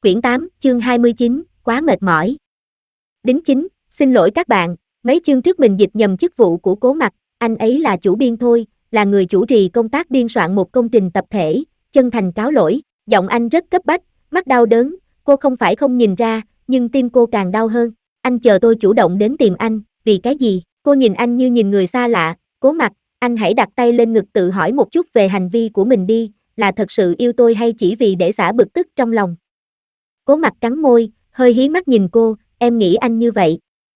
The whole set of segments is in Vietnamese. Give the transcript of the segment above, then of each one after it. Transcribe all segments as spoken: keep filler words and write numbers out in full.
Quyển tám, chương hai mươi chín, quá mệt mỏi. Đính chính, xin lỗi các bạn, mấy chương trước mình dịch nhầm chức vụ của Cố Mặc, anh ấy là chủ biên thôi, là người chủ trì công tác biên soạn một công trình tập thể, chân thành cáo lỗi, giọng anh rất cấp bách, mắt đau đớn, cô không phải không nhìn ra, nhưng tim cô càng đau hơn. Anh chờ tôi chủ động đến tìm anh, vì cái gì? Cô nhìn anh như nhìn người xa lạ. Cố Mặc, anh hãy đặt tay lên ngực tự hỏi một chút về hành vi của mình đi, là thật sự yêu tôi hay chỉ vì để xả bực tức trong lòng? Cố Mặc cắn môi, hơi hí mắt nhìn cô, em nghĩ anh như vậy.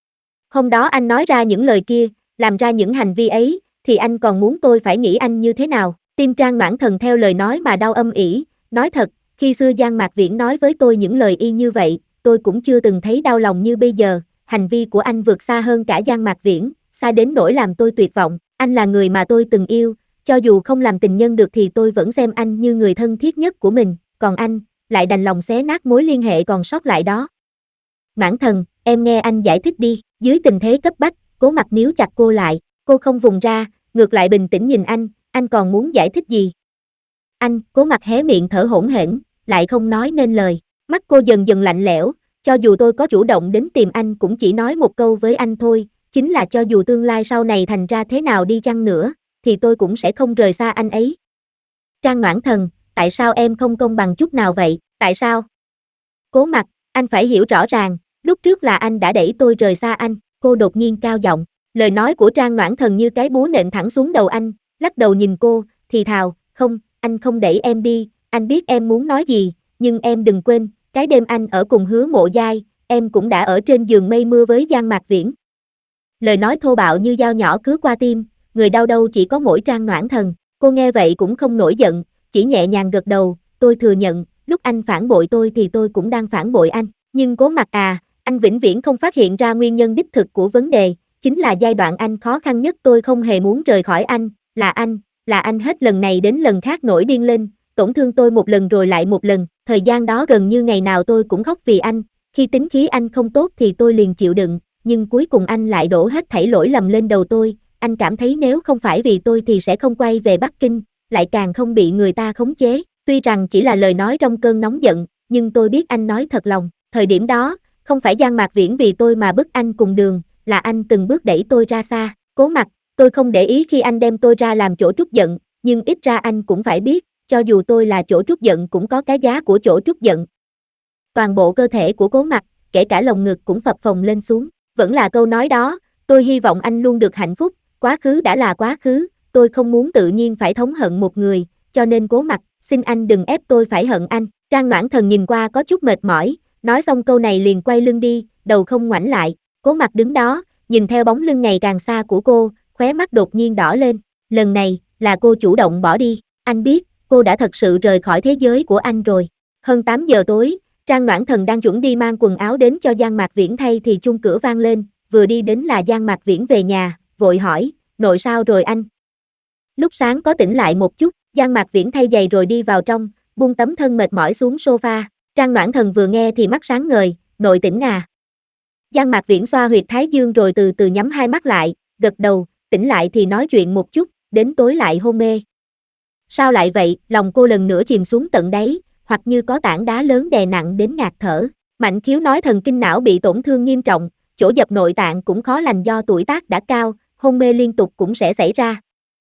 Hôm đó anh nói ra những lời kia, làm ra những hành vi ấy, thì anh còn muốn tôi phải nghĩ anh như thế nào? Tim Trang Noãn Thần theo lời nói mà đau âm ỉ, nói thật, khi xưa Giang Mạc Viễn nói với tôi những lời y như vậy, tôi cũng chưa từng thấy đau lòng như bây giờ, hành vi của anh vượt xa hơn cả Giang Mạc Viễn, xa đến nỗi làm tôi tuyệt vọng, anh là người mà tôi từng yêu, cho dù không làm tình nhân được thì tôi vẫn xem anh như người thân thiết nhất của mình, còn anh, lại đành lòng xé nát mối liên hệ còn sót lại đó. Noãn Thần, em nghe anh giải thích đi, dưới tình thế cấp bách, Cố Mặc níu chặt cô lại, cô không vùng ra, ngược lại bình tĩnh nhìn anh, anh còn muốn giải thích gì? Anh, Cố Mặc hé miệng thở hổn hển, lại không nói nên lời, mắt cô dần dần lạnh lẽo, cho dù tôi có chủ động đến tìm anh cũng chỉ nói một câu với anh thôi, chính là cho dù tương lai sau này thành ra thế nào đi chăng nữa, thì tôi cũng sẽ không rời xa anh ấy. Trang Noãn Thần, tại sao em không công bằng chút nào vậy, tại sao? Cố Mặc, anh phải hiểu rõ ràng, lúc trước là anh đã đẩy tôi rời xa anh, cô đột nhiên cao giọng, lời nói của Trang Noãn Thần như cái búa nện thẳng xuống đầu anh, lắc đầu nhìn cô, thì thào, không, anh không đẩy em đi, anh biết em muốn nói gì, nhưng em đừng quên, cái đêm anh ở cùng Hứa Mộ Giai, em cũng đã ở trên giường mây mưa với Giang Mạc Viễn. Lời nói thô bạo như dao nhỏ cứa qua tim, người đau đâu chỉ có mỗi Trang Noãn Thần, cô nghe vậy cũng không nổi giận, chỉ nhẹ nhàng gật đầu, tôi thừa nhận, lúc anh phản bội tôi thì tôi cũng đang phản bội anh, nhưng Cố Mặc à, anh vĩnh viễn không phát hiện ra nguyên nhân đích thực của vấn đề, chính là giai đoạn anh khó khăn nhất tôi không hề muốn rời khỏi anh, là anh, là anh hết lần này đến lần khác nổi điên lên, tổn thương tôi một lần rồi lại một lần, thời gian đó gần như ngày nào tôi cũng khóc vì anh, khi tính khí anh không tốt thì tôi liền chịu đựng, nhưng cuối cùng anh lại đổ hết thảy lỗi lầm lên đầu tôi, anh cảm thấy nếu không phải vì tôi thì sẽ không quay về Bắc Kinh, lại càng không bị người ta khống chế, tuy rằng chỉ là lời nói trong cơn nóng giận, nhưng tôi biết anh nói thật lòng, thời điểm đó, không phải Giang Mạc Viễn vì tôi mà bức anh cùng đường, là anh từng bước đẩy tôi ra xa, Cố Mặc, tôi không để ý khi anh đem tôi ra làm chỗ trút giận, nhưng ít ra anh cũng phải biết, cho dù tôi là chỗ trút giận cũng có cái giá của chỗ trút giận. Toàn bộ cơ thể của Cố Mặc, kể cả lồng ngực cũng phập phồng lên xuống, vẫn là câu nói đó, tôi hy vọng anh luôn được hạnh phúc, quá khứ đã là quá khứ, tôi không muốn tự nhiên phải thống hận một người, cho nên Cố Mặc, xin anh đừng ép tôi phải hận anh. Trang Noãn Thần nhìn qua có chút mệt mỏi, nói xong câu này liền quay lưng đi, đầu không ngoảnh lại, Cố Mặc đứng đó, nhìn theo bóng lưng ngày càng xa của cô, khóe mắt đột nhiên đỏ lên, lần này, là cô chủ động bỏ đi, anh biết, cô đã thật sự rời khỏi thế giới của anh rồi. Hơn tám giờ tối, Trang Noãn Thần đang chuẩn đi mang quần áo đến cho Giang Mạc Viễn thay thì chuông cửa vang lên, vừa đi đến là Giang Mạc Viễn về nhà, vội hỏi, nội sao rồi anh? Lúc sáng có tỉnh lại một chút, Giang Mạc Viễn thay giày rồi đi vào trong, buông tấm thân mệt mỏi xuống sofa, Trang Noãn Thần vừa nghe thì mắt sáng ngời, nội tỉnh à? Giang Mạc Viễn xoa huyệt thái dương rồi từ từ nhắm hai mắt lại, gật đầu, tỉnh lại thì nói chuyện một chút, đến tối lại hôn mê. Sao lại vậy? Lòng cô lần nữa chìm xuống tận đáy, hoặc như có tảng đá lớn đè nặng đến ngạt thở. Mạnh Khiếu nói thần kinh não bị tổn thương nghiêm trọng, chỗ dập nội tạng cũng khó lành do tuổi tác đã cao, hôn mê liên tục cũng sẽ xảy ra.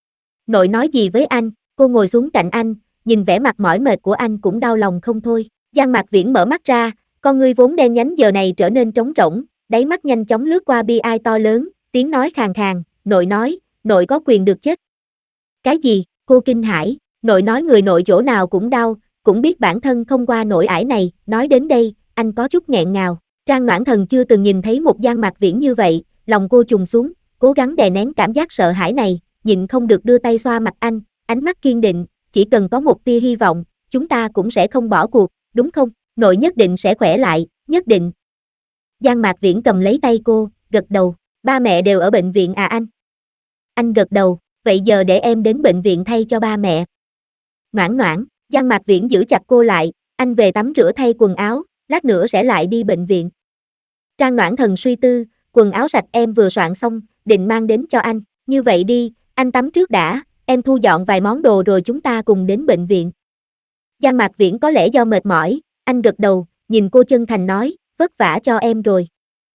Nội nói gì với anh? Cô ngồi xuống cạnh anh, nhìn vẻ mặt mỏi mệt của anh cũng đau lòng không thôi. Giang Mạc Viễn mở mắt ra, con ngươi vốn đen nhánh giờ này trở nên trống rỗng, đáy mắt nhanh chóng lướt qua bi ai to lớn, tiếng nói khàn khàn, nội nói, nội có quyền được chết. Cái gì? Cô kinh hãi, nội nói người nội chỗ nào cũng đau, cũng biết bản thân không qua nỗi ải này, nói đến đây, anh có chút nghẹn ngào. Trang Noãn Thần chưa từng nhìn thấy một Giang Mạc Viễn như vậy, lòng cô trùng xuống, cố gắng đè nén cảm giác sợ hãi này, nhịn không được đưa tay xoa mặt anh, ánh mắt kiên định, chỉ cần có một tia hy vọng, chúng ta cũng sẽ không bỏ cuộc, đúng không? Nội nhất định sẽ khỏe lại, nhất định. Giang Mạc Viễn cầm lấy tay cô, gật đầu, ba mẹ đều ở bệnh viện à anh? Anh gật đầu, vậy giờ để em đến bệnh viện thay cho ba mẹ. Noãn Noãn, Giang Mạc Viễn giữ chặt cô lại, anh về tắm rửa thay quần áo, lát nữa sẽ lại đi bệnh viện. Trang Noãn Thần suy tư, quần áo sạch em vừa soạn xong, định mang đến cho anh, như vậy đi, anh tắm trước đã, em thu dọn vài món đồ rồi chúng ta cùng đến bệnh viện. Giang Mạc Viễn có lẽ do mệt mỏi, anh gật đầu, nhìn cô chân thành nói, vất vả cho em rồi.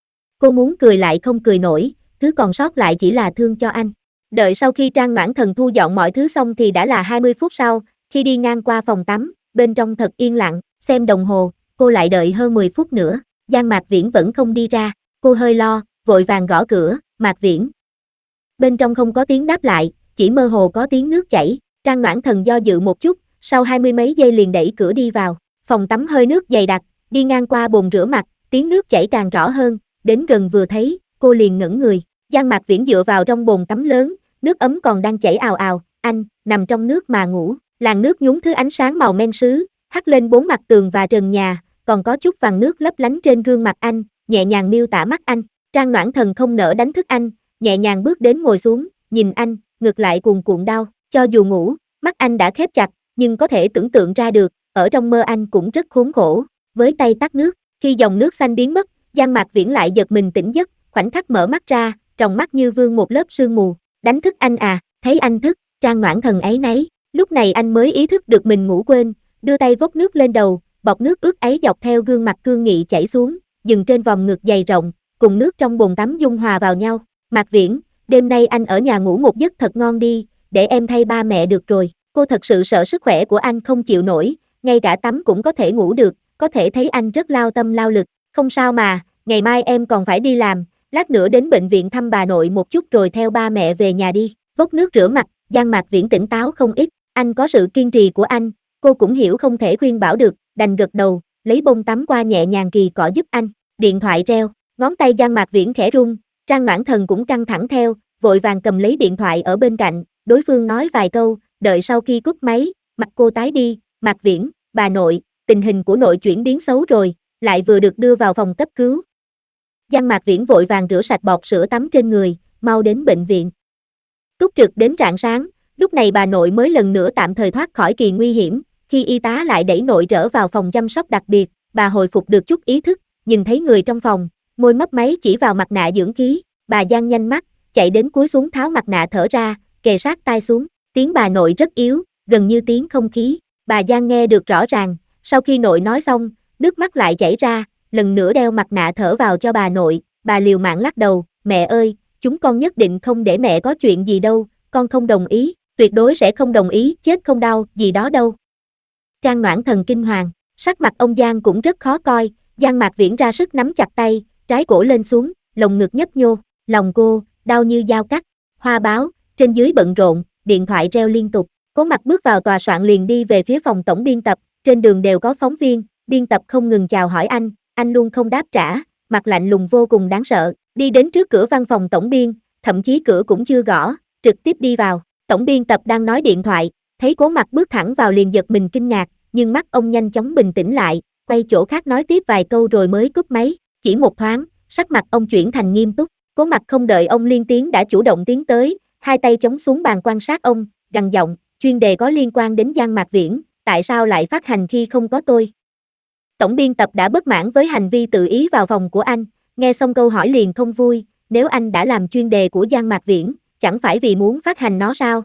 Cô muốn cười lại không cười nổi, thứ còn sót lại chỉ là thương cho anh. Đợi sau khi Trang Noãn Thần thu dọn mọi thứ xong thì đã là hai mươi phút sau, khi đi ngang qua phòng tắm, bên trong thật yên lặng, xem đồng hồ, cô lại đợi hơn mười phút nữa, Giang Mạc Viễn vẫn không đi ra, cô hơi lo, vội vàng gõ cửa, Mạc Viễn. Bên trong không có tiếng đáp lại, chỉ mơ hồ có tiếng nước chảy, Trang Noãn Thần do dự một chút, sau hai mươi mấy giây liền đẩy cửa đi vào, phòng tắm hơi nước dày đặc, đi ngang qua bồn rửa mặt, tiếng nước chảy càng rõ hơn, đến gần vừa thấy, cô liền ngẩng người, Giang Mạc Viễn dựa vào trong bồn tắm lớn, nước ấm còn đang chảy ào ào, anh, nằm trong nước mà ngủ, làn nước nhúng thứ ánh sáng màu men sứ, hắt lên bốn mặt tường và trần nhà, còn có chút vàng nước lấp lánh trên gương mặt anh, nhẹ nhàng miêu tả mắt anh, Trang Noãn Thần không nỡ đánh thức anh, nhẹ nhàng bước đến ngồi xuống, nhìn anh, ngực lại cuồn cuộn đau, cho dù ngủ, mắt anh đã khép chặt, nhưng có thể tưởng tượng ra được, ở trong mơ anh cũng rất khốn khổ, với tay tắt nước, khi dòng nước xanh biến mất, Giang Mạc Viễn lại giật mình tỉnh giấc, khoảnh khắc mở mắt ra, tròng mắt như vương một lớp sương mù, đánh thức anh à, thấy anh thức, Trang Noãn Thần áy náy, lúc này anh mới ý thức được mình ngủ quên, đưa tay vốc nước lên đầu, bọt nước ướt ấy dọc theo gương mặt cương nghị chảy xuống, dừng trên vòng ngực dày rộng, cùng nước trong bồn tắm dung hòa vào nhau, Mạc Viễn, đêm nay anh ở nhà ngủ một giấc thật ngon đi, để em thay ba mẹ được rồi, cô thật sự sợ sức khỏe của anh không chịu nổi, ngay cả tắm cũng có thể ngủ được, có thể thấy anh rất lao tâm lao lực, không sao mà, ngày mai em còn phải đi làm, lát nữa đến bệnh viện thăm bà nội một chút rồi theo ba mẹ về nhà đi, vốc nước rửa mặt, Giang Mạc Viễn tỉnh táo không ít, anh có sự kiên trì của anh, cô cũng hiểu không thể khuyên bảo được, đành gật đầu, lấy bông tắm qua nhẹ nhàng kỳ cọ giúp anh, điện thoại reo, ngón tay Giang Mạc Viễn khẽ rung, Trang Noãn Thần cũng căng thẳng theo, vội vàng cầm lấy điện thoại ở bên cạnh, đối phương nói vài câu, đợi sau khi cúp máy, mặt cô tái đi, Mạc Viễn, bà nội, tình hình của nội chuyển biến xấu rồi, lại vừa được đưa vào phòng cấp cứu. Giang Mạc Viễn vội vàng rửa sạch bọt sữa tắm trên người, mau đến bệnh viện. Túc trực đến rạng sáng, lúc này bà nội mới lần nữa tạm thời thoát khỏi kỳ nguy hiểm, khi y tá lại đẩy nội trở vào phòng chăm sóc đặc biệt, bà hồi phục được chút ý thức, nhìn thấy người trong phòng, môi mấp máy chỉ vào mặt nạ dưỡng khí, bà giang nhanh mắt, chạy đến cúi xuống tháo mặt nạ thở ra, kề sát tai xuống, tiếng bà nội rất yếu, gần như tiếng không khí, bà Giang nghe được rõ ràng, sau khi nội nói xong, nước mắt lại chảy ra, lần nữa đeo mặt nạ thở vào cho bà nội, bà liều mạng lắc đầu, mẹ ơi, chúng con nhất định không để mẹ có chuyện gì đâu, con không đồng ý, tuyệt đối sẽ không đồng ý, chết không đau, gì đó đâu. Trang Noãn Thần kinh hoàng, sắc mặt ông Giang cũng rất khó coi, Giang Mạc Viễn ra sức nắm chặt tay, trái cổ lên xuống, lồng ngực nhấp nhô, lòng cô, đau như dao cắt, hoa báo, trên dưới bận rộn, điện thoại reo liên tục, Cố Mặc bước vào tòa soạn liền đi về phía phòng tổng biên tập, trên đường đều có phóng viên, biên tập không ngừng chào hỏi anh, anh luôn không đáp trả, mặt lạnh lùng vô cùng đáng sợ, đi đến trước cửa văn phòng tổng biên, thậm chí cửa cũng chưa gõ, trực tiếp đi vào, tổng biên tập đang nói điện thoại, thấy Cố Mặc bước thẳng vào liền giật mình kinh ngạc, nhưng mắt ông nhanh chóng bình tĩnh lại, quay chỗ khác nói tiếp vài câu rồi mới cúp máy, chỉ một thoáng, sắc mặt ông chuyển thành nghiêm túc, Cố Mặc không đợi ông liên tiếng đã chủ động tiến tới, hai tay chống xuống bàn quan sát ông, gằn giọng, chuyên đề có liên quan đến Giang Mạc Viễn, tại sao lại phát hành khi không có tôi? Tổng biên tập đã bất mãn với hành vi tự ý vào phòng của anh, nghe xong câu hỏi liền không vui, nếu anh đã làm chuyên đề của Giang Mạc Viễn, chẳng phải vì muốn phát hành nó sao?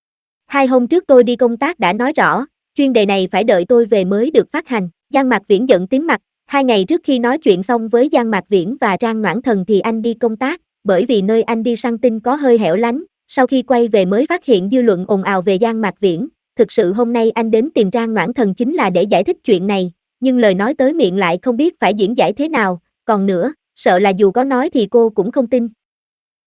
Hai hôm trước tôi đi công tác đã nói rõ, chuyên đề này phải đợi tôi về mới được phát hành, Giang Mạc Viễn giận tím mặt, hai ngày trước khi nói chuyện xong với Giang Mạc Viễn và Trang Noãn Thần thì anh đi công tác, bởi vì nơi anh đi săn tin có hơi hẻo lánh, sau khi quay về mới phát hiện dư luận ồn ào về Giang Mạc Viễn, thực sự hôm nay anh đến tìm Trang Noãn Thần chính là để giải thích chuyện này, nhưng lời nói tới miệng lại không biết phải diễn giải thế nào, còn nữa, sợ là dù có nói thì cô cũng không tin.